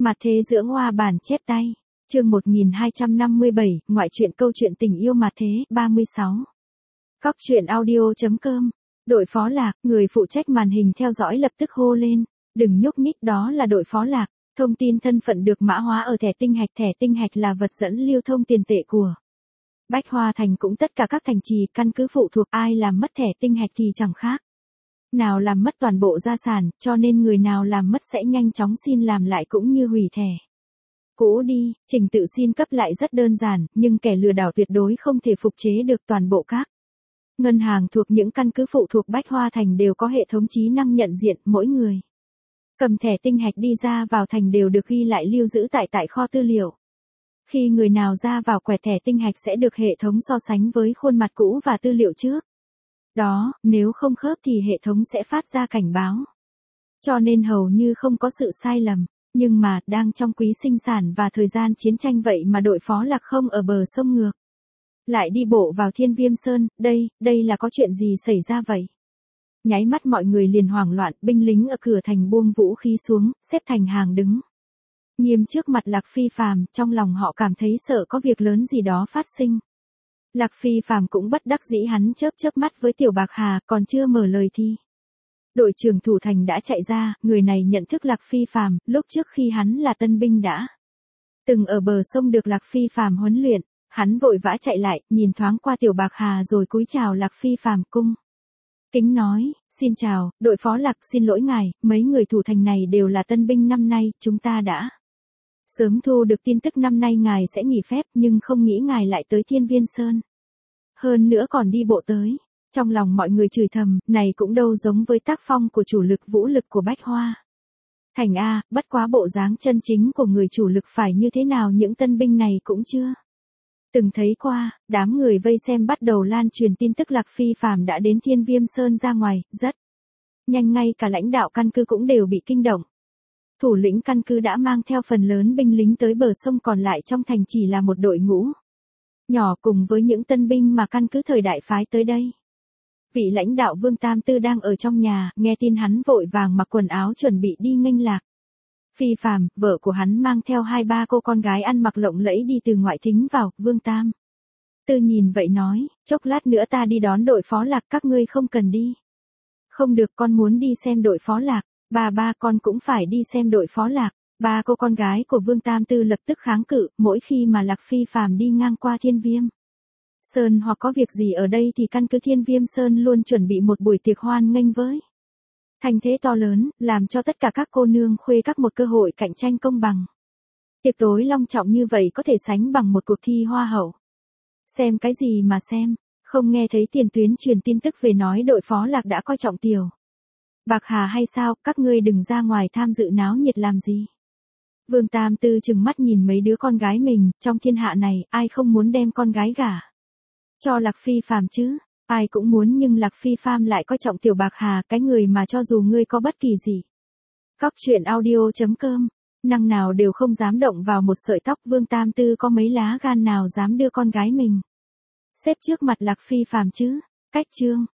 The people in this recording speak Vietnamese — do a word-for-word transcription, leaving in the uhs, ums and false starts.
Mặt thế dưỡng hoa bản chép tay. Chương một nghìn hai trăm năm mươi bảy, ngoại truyện câu chuyện tình yêu mặt thế, ba mươi sáu. Cóc truyện audio chấm com. Đội phó Lạc, người phụ trách màn hình theo dõi lập tức hô lên, đừng nhúc nhích, đó là đội phó Lạc. Thông tin thân phận được mã hóa ở thẻ tinh hạch, thẻ tinh hạch là vật dẫn lưu thông tiền tệ của Bách Hoa Thành, cũng tất cả các thành trì, căn cứ phụ thuộc ai làm mất thẻ tinh hạch thì chẳng khác nào làm mất toàn bộ gia sản, cho nên người nào làm mất sẽ nhanh chóng xin làm lại cũng như hủy thẻ cũ đi. Trình tự xin cấp lại rất đơn giản, nhưng kẻ lừa đảo tuyệt đối không thể phục chế được. Toàn bộ các ngân hàng thuộc những căn cứ phụ thuộc Bách Hoa Thành đều có hệ thống trí năng nhận diện, mỗi người cầm thẻ tinh hạch đi ra vào thành đều được ghi lại lưu giữ tại tại kho tư liệu. Khi người nào ra vào quẹt thẻ tinh hạch sẽ được hệ thống so sánh với khuôn mặt cũ và tư liệu trước đó, nếu không khớp thì hệ thống sẽ phát ra cảnh báo. Cho nên hầu như không có sự sai lầm. Nhưng mà, đang trong quý sinh sản và thời gian chiến tranh vậy mà đội phó Lạc không ở bờ sông ngược lại đi bộ vào Thiên Viêm Sơn, đây, đây là có chuyện gì xảy ra vậy? Nháy mắt mọi người liền hoảng loạn, binh lính ở cửa thành buông vũ khí xuống, xếp thành hàng đứng nghiêm trước mặt Lạc Phi Phàm, trong lòng họ cảm thấy sợ có việc lớn gì đó phát sinh. Lạc Phi Phàm cũng bất đắc dĩ, hắn chớp chớp mắt với Tiểu Bạc Hà, còn chưa mở lời thì đội trưởng thủ thành đã chạy ra. Người này nhận thức Lạc Phi Phàm, lúc trước khi hắn là tân binh đã từng ở bờ sông được Lạc Phi Phàm huấn luyện. Hắn vội vã chạy lại, nhìn thoáng qua Tiểu Bạc Hà rồi cúi chào Lạc Phi Phàm, cung kính nói, xin chào, đội phó Lạc, xin lỗi ngài, mấy người thủ thành này đều là tân binh năm nay, chúng ta đã sớm thu được tin tức năm nay ngài sẽ nghỉ phép, nhưng không nghĩ ngài lại tới Thiên Viên Sơn. Hơn nữa còn đi bộ tới. Trong lòng mọi người chửi thầm, này cũng đâu giống với tác phong của chủ lực vũ lực của Bách Hoa Thành A, bất quá bộ dáng chân chính của người chủ lực phải như thế nào những tân binh này cũng chưa từng thấy qua. Đám người vây xem bắt đầu lan truyền tin tức Lạc Phi Phàm đã đến Thiên Viêm Sơn ra ngoài, rất nhanh ngay cả lãnh đạo căn cứ cũng đều bị kinh động. Thủ lĩnh căn cứ đã mang theo phần lớn binh lính tới bờ sông, còn lại trong thành chỉ là một đội ngũ nhỏ cùng với những tân binh mà căn cứ thời đại phái tới đây. Vị lãnh đạo Vương Tam Tư đang ở trong nhà, nghe tin hắn vội vàng mặc quần áo chuẩn bị đi nghênh Lạc Phi Phàm. Vợ của hắn mang theo hai ba cô con gái ăn mặc lộng lẫy đi từ ngoại thính vào. Vương Tam Tư nhìn vậy nói, chốc lát nữa ta đi đón đội phó Lạc, các ngươi không cần đi. Không được, con muốn đi xem đội phó Lạc. Bà ba con cũng phải đi xem đội phó Lạc. Ba cô con gái của Vương Tam Tư lập tức kháng cự, mỗi khi mà Lạc Phi Phàm đi ngang qua Thiên Viêm Sơn hoặc có việc gì ở đây thì căn cứ Thiên Viêm Sơn luôn chuẩn bị một buổi tiệc hoan nghênh với thành thế to lớn, làm cho tất cả các cô nương khuê các một cơ hội cạnh tranh công bằng. Tiệc tối long trọng như vậy có thể sánh bằng một cuộc thi hoa hậu. Xem cái gì mà xem, không nghe thấy tiền tuyến truyền tin tức về nói đội phó Lạc đã coi trọng Tiểu Bạc Hà hay sao? Các ngươi đừng ra ngoài tham dự náo nhiệt làm gì. Vương Tam Tư trừng mắt nhìn mấy đứa con gái mình, trong thiên hạ này, ai không muốn đem con gái gả cho Lạc Phi Phàm chứ? Ai cũng muốn, nhưng Lạc Phi Phàm lại coi trọng Tiểu Bạc Hà, cái người mà cho dù ngươi có bất kỳ gì Cóc truyện audio chấm com, năng nào đều không dám động vào một sợi tóc. Vương Tam Tư có mấy lá gan nào dám đưa con gái mình xếp trước mặt Lạc Phi Phàm chứ? Cách chương